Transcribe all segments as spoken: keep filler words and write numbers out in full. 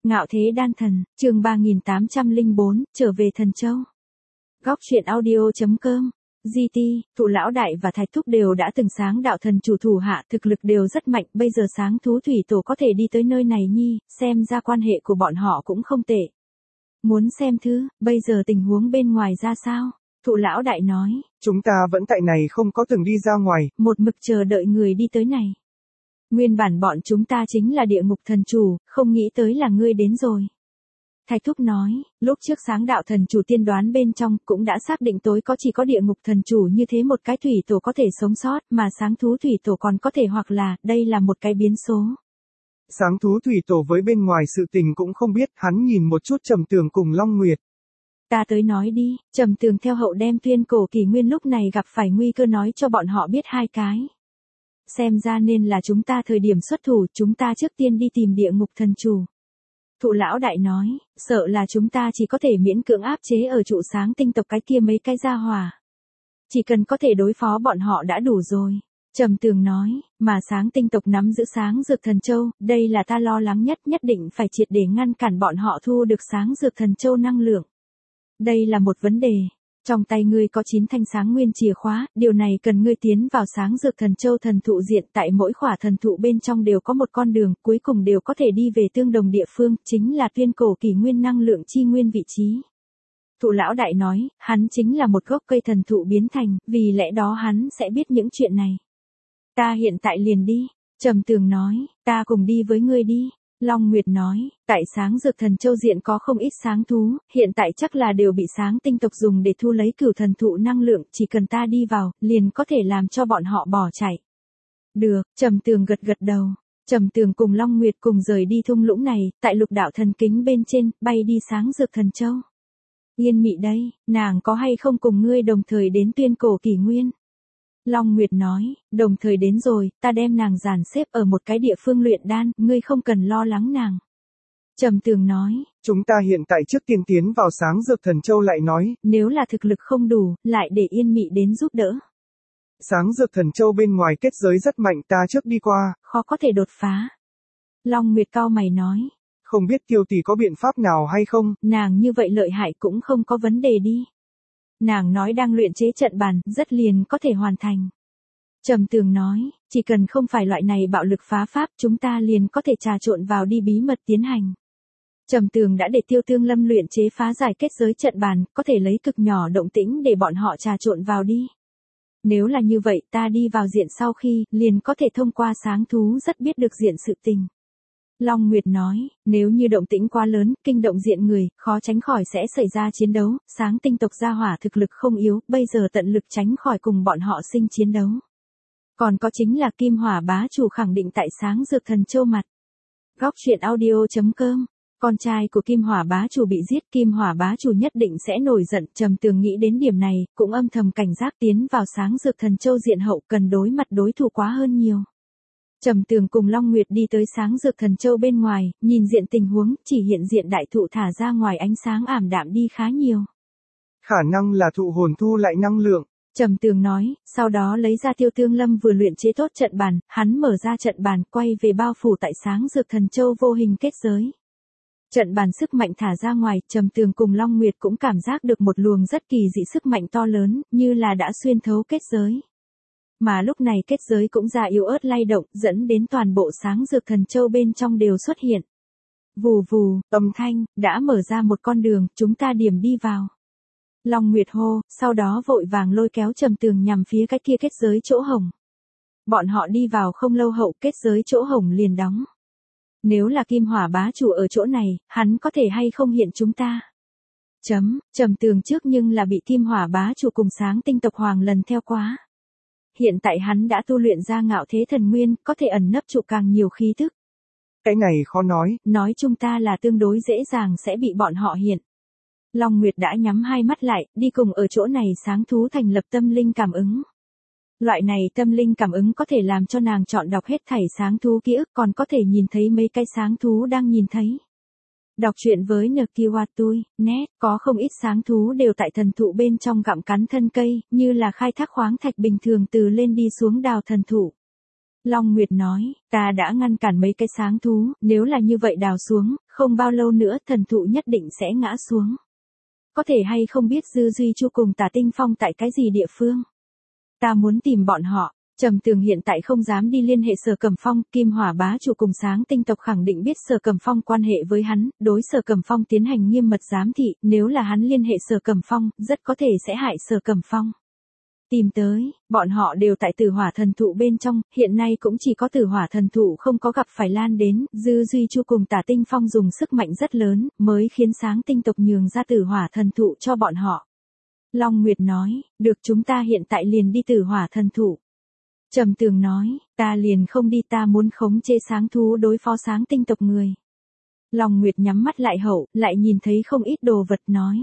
Ngạo thế đan thần, chương ba nghìn tám trăm lẻ bốn, trở về Thần Châu. Góc truyện audio chấm com. giê tê, Thụ Lão Đại và Thạch Thúc đều đã từng sáng đạo thần chủ thủ hạ, thực lực đều rất mạnh, bây giờ sáng thú thủy tổ có thể đi tới nơi này nhi, xem ra quan hệ của bọn họ cũng không tệ. Muốn xem thứ, bây giờ tình huống bên ngoài ra sao? Thụ Lão Đại nói. Chúng ta vẫn tại này không có từng đi ra ngoài. Một mực chờ đợi người đi tới này. Nguyên bản bọn chúng ta chính là địa ngục thần chủ, không nghĩ tới là ngươi đến rồi. Thạch Thúc nói, lúc trước sáng đạo thần chủ tiên đoán bên trong cũng đã xác định tối có chỉ có địa ngục thần chủ như thế một cái thủy tổ có thể sống sót, mà sáng thú thủy tổ còn có thể hoặc là, đây là một cái biến số. Sáng thú thủy tổ với bên ngoài sự tình cũng không biết, hắn nhìn một chút Trầm Tường cùng Long Nguyệt. Ta tới nói đi, Trầm Tường theo hậu đem tuyên cổ kỷ nguyên lúc này gặp phải nguy cơ nói cho bọn họ biết hai cái. Xem ra nên là chúng ta thời điểm xuất thủ, chúng ta trước tiên đi tìm địa ngục thần chủ. Thụ Lão Đại nói, sợ là chúng ta chỉ có thể miễn cưỡng áp chế ở trụ sáng tinh tộc cái kia mấy cái gia hỏa. Chỉ cần có thể đối phó bọn họ đã đủ rồi. Trầm Tường nói, mà sáng tinh tộc nắm giữ sáng dược thần châu, đây là ta lo lắng nhất, nhất định phải triệt để ngăn cản bọn họ thu được sáng dược thần châu năng lượng. Đây là một vấn đề. Trong tay ngươi có chín thanh sáng nguyên chìa khóa, điều này cần ngươi tiến vào sáng dược thần châu thần thụ diện, tại mỗi khỏa thần thụ bên trong đều có một con đường, cuối cùng đều có thể đi về tương đồng địa phương, chính là tuyên cổ kỷ nguyên năng lượng chi nguyên vị trí. Thụ Lão Đại nói, hắn chính là một gốc cây thần thụ biến thành, vì lẽ đó hắn sẽ biết những chuyện này. Ta hiện tại liền đi. Trầm Tường nói, ta cùng đi với ngươi đi. Long Nguyệt nói, tại sáng dược thần châu diện có không ít sáng thú, hiện tại chắc là đều bị sáng tinh tộc dùng để thu lấy cửu thần thụ năng lượng, chỉ cần ta đi vào, liền có thể làm cho bọn họ bỏ chạy. Được, Trầm Tường gật gật đầu. Trầm Tường cùng Long Nguyệt cùng rời đi thung lũng này, tại lục đạo thần kính bên trên, bay đi sáng dược thần châu. Yên Mị đây, nàng có hay không cùng ngươi đồng thời đến tuyên cổ kỷ nguyên? Long Nguyệt nói, đồng thời đến rồi, ta đem nàng dàn xếp ở một cái địa phương luyện đan, ngươi không cần lo lắng nàng. Trầm Tường nói, chúng ta hiện tại trước tiên tiến vào sáng dược thần châu lại nói, nếu là thực lực không đủ, lại để Yên Mị đến giúp đỡ. Sáng dược thần châu bên ngoài kết giới rất mạnh, ta trước đi qua, khó có thể đột phá. Long Nguyệt cau mày nói, không biết Kiều tỷ có biện pháp nào hay không? Nàng như vậy lợi hại cũng không có vấn đề đi. Nàng nói đang luyện chế trận bàn, rất liền có thể hoàn thành. Trầm Tường nói, chỉ cần không phải loại này bạo lực phá pháp, chúng ta liền có thể trà trộn vào đi bí mật tiến hành. Trầm Tường đã để Tiêu Tương Lâm luyện chế phá giải kết giới trận bàn, có thể lấy cực nhỏ động tĩnh để bọn họ trà trộn vào đi. Nếu là như vậy, ta đi vào diện sau khi, liền có thể thông qua sáng thú rất biết được diện sự tình. Long Nguyệt nói, nếu như động tĩnh quá lớn, kinh động diện người, khó tránh khỏi sẽ xảy ra chiến đấu, sáng tinh tộc gia hỏa thực lực không yếu, bây giờ tận lực tránh khỏi cùng bọn họ sinh chiến đấu. Còn có chính là Kim Hỏa bá chủ khẳng định tại sáng dược thần châu mặt. Góc truyện audio chấm com. Con trai của Kim Hỏa bá chủ bị giết, Kim Hỏa bá chủ nhất định sẽ nổi giận, Trầm Tường nghĩ đến điểm này, cũng âm thầm cảnh giác tiến vào sáng dược thần châu diện hậu cần đối mặt đối thủ quá hơn nhiều. Trầm Tường cùng Long Nguyệt đi tới sáng dược thần châu bên ngoài, nhìn diện tình huống, chỉ hiện diện đại thụ thả ra ngoài ánh sáng ảm đạm đi khá nhiều. Khả năng là thụ hồn thu lại năng lượng. Trầm Tường nói, sau đó lấy ra Tiêu Tương Lâm vừa luyện chế tốt trận bàn, hắn mở ra trận bàn quay về bao phủ tại sáng dược thần châu vô hình kết giới. Trận bàn sức mạnh thả ra ngoài, Trầm Tường cùng Long Nguyệt cũng cảm giác được một luồng rất kỳ dị sức mạnh to lớn, như là đã xuyên thấu kết giới. Mà lúc này kết giới cũng ra yếu ớt lay động, dẫn đến toàn bộ sáng dược thần châu bên trong đều xuất hiện. Vù vù, âm thanh, đã mở ra một con đường, chúng ta điểm đi vào. Long Nguyệt hô, sau đó vội vàng lôi kéo Trầm Tường nhằm phía cái kia kết giới chỗ hổng. Bọn họ đi vào không lâu hậu kết giới chỗ hổng liền đóng. Nếu là Kim Hỏa bá chủ ở chỗ này, hắn có thể hay không hiện chúng ta? Chấm, Trầm Tường trước nhưng là bị Kim Hỏa bá chủ cùng sáng tinh tộc hoàng lần theo quá. Hiện tại hắn đã tu luyện ra ngạo thế thần nguyên, có thể ẩn nấp trụ càng nhiều khí thức. Cái này khó nói. Nói chúng ta là tương đối dễ dàng sẽ bị bọn họ hiện. Long Nguyệt đã nhắm hai mắt lại, đi cùng ở chỗ này sáng thú thành lập tâm linh cảm ứng. Loại này tâm linh cảm ứng có thể làm cho nàng chọn đọc hết thảy sáng thú ký ức, còn có thể nhìn thấy mấy cái sáng thú đang nhìn thấy. Đọc truyện với Nkiwatui, net, có không ít sáng thú đều tại thần thụ bên trong gặm cắn thân cây, như là khai thác khoáng thạch bình thường từ lên đi xuống đào thần thụ. Long Nguyệt nói, ta đã ngăn cản mấy cái sáng thú, nếu là như vậy đào xuống, không bao lâu nữa thần thụ nhất định sẽ ngã xuống. Có thể hay không biết Dư Duy Chu cùng Tả Tinh Phong tại cái gì địa phương? Ta muốn tìm bọn họ. Trầm Tường hiện tại không dám đi liên hệ Sở Cẩm Phong, Kim Hỏa bá chủ cùng Sáng Tinh tộc khẳng định biết Sở Cẩm Phong quan hệ với hắn, đối Sở Cẩm Phong tiến hành nghiêm mật giám thị, nếu là hắn liên hệ Sở Cẩm Phong, rất có thể sẽ hại Sở Cẩm Phong. Tìm tới, bọn họ đều tại Tử Hỏa thần thụ bên trong, hiện nay cũng chỉ có Tử Hỏa thần thụ không có gặp phải lan đến, Dư Duy Chu cùng Tả Tinh Phong dùng sức mạnh rất lớn, mới khiến Sáng Tinh tộc nhường ra Tử Hỏa thần thụ cho bọn họ. Long Nguyệt nói, được chúng ta hiện tại liền đi Tử Hỏa thần thụ. Trầm Tường nói, ta liền không đi, ta muốn khống chế sáng thú đối phó Sáng Tinh tộc người. Long Nguyệt nhắm mắt lại hậu, lại nhìn thấy không ít đồ vật nói.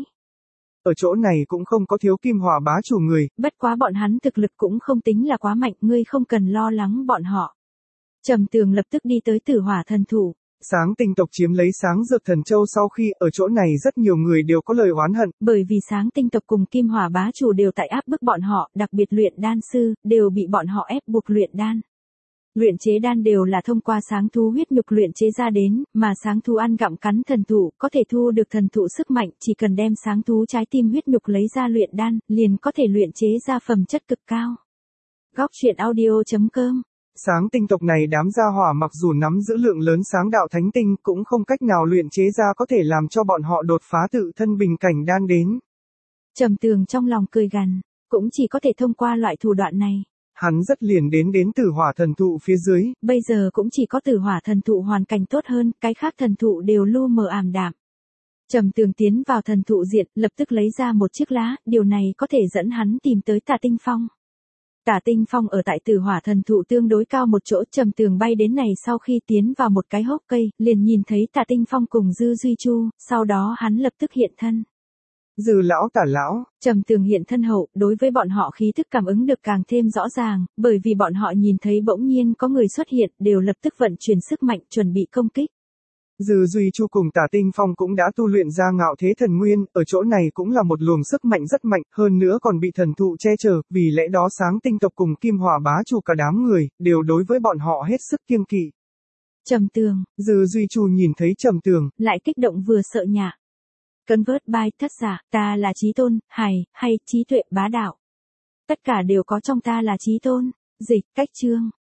Ở chỗ này cũng không có thiếu Kim Hỏa bá chủ người. Bất quá bọn hắn thực lực cũng không tính là quá mạnh, ngươi không cần lo lắng bọn họ. Trầm Tường lập tức đi tới Tử Hỏa thần thụ. Sáng Tinh tộc chiếm lấy Sáng Dược Thần Châu sau khi ở chỗ này rất nhiều người đều có lời oán hận. Bởi vì Sáng Tinh tộc cùng Kim Hỏa bá chủ đều tại áp bức bọn họ, đặc biệt luyện đan sư, đều bị bọn họ ép buộc luyện đan. Luyện chế đan đều là thông qua sáng thú huyết nhục luyện chế ra đến, mà sáng thú ăn gặm cắn thần thụ, có thể thu được thần thụ sức mạnh, chỉ cần đem sáng thú trái tim huyết nhục lấy ra luyện đan, liền có thể luyện chế ra phẩm chất cực cao. Góc truyện audio chấm com. Sáng Tinh tộc này đám gia hỏa mặc dù nắm giữ lượng lớn sáng đạo thánh tinh cũng không cách nào luyện chế ra có thể làm cho bọn họ đột phá tự thân bình cảnh đan đến. Trầm Tường trong lòng cười gằn, cũng chỉ có thể thông qua loại thủ đoạn này. Hắn rất liền đến đến Tử Hỏa thần thụ phía dưới. Bây giờ cũng chỉ có Tử Hỏa thần thụ hoàn cảnh tốt hơn, cái khác thần thụ đều lu mờ ảm đạm. Trầm Tường tiến vào thần thụ diện, lập tức lấy ra một chiếc lá, điều này có thể dẫn hắn tìm tới Tả Tinh Phong. Tả Tinh Phong ở tại Tử Hỏa thần thụ tương đối cao một chỗ, Trầm Tường bay đến này sau khi tiến vào một cái hốc cây, liền nhìn thấy Tả Tinh Phong cùng Dư Duy Chu, sau đó hắn lập tức hiện thân. Dư lão Tả lão. Trầm Tường hiện thân hậu, đối với bọn họ khí thức cảm ứng được càng thêm rõ ràng, bởi vì bọn họ nhìn thấy bỗng nhiên có người xuất hiện, đều lập tức vận chuyển sức mạnh chuẩn bị công kích. Dư Duy Chu cùng Tả Tinh Phong cũng đã tu luyện ra ngạo thế thần nguyên, ở chỗ này cũng là một luồng sức mạnh rất mạnh, hơn nữa còn bị thần thụ che chở, vì lẽ đó Sáng Tinh tộc cùng Kim Hỏa bá chủ cả đám người, đều đối với bọn họ hết sức kiêng kỵ. Trầm Tường. Dư Duy Chu nhìn thấy Trầm Tường, lại kích động vừa sợ nhạ. Convert by thất giả, ta là trí tôn, hài, hay trí tuệ bá đạo. Tất cả đều có trong ta là trí tôn. Dịch, cách chương.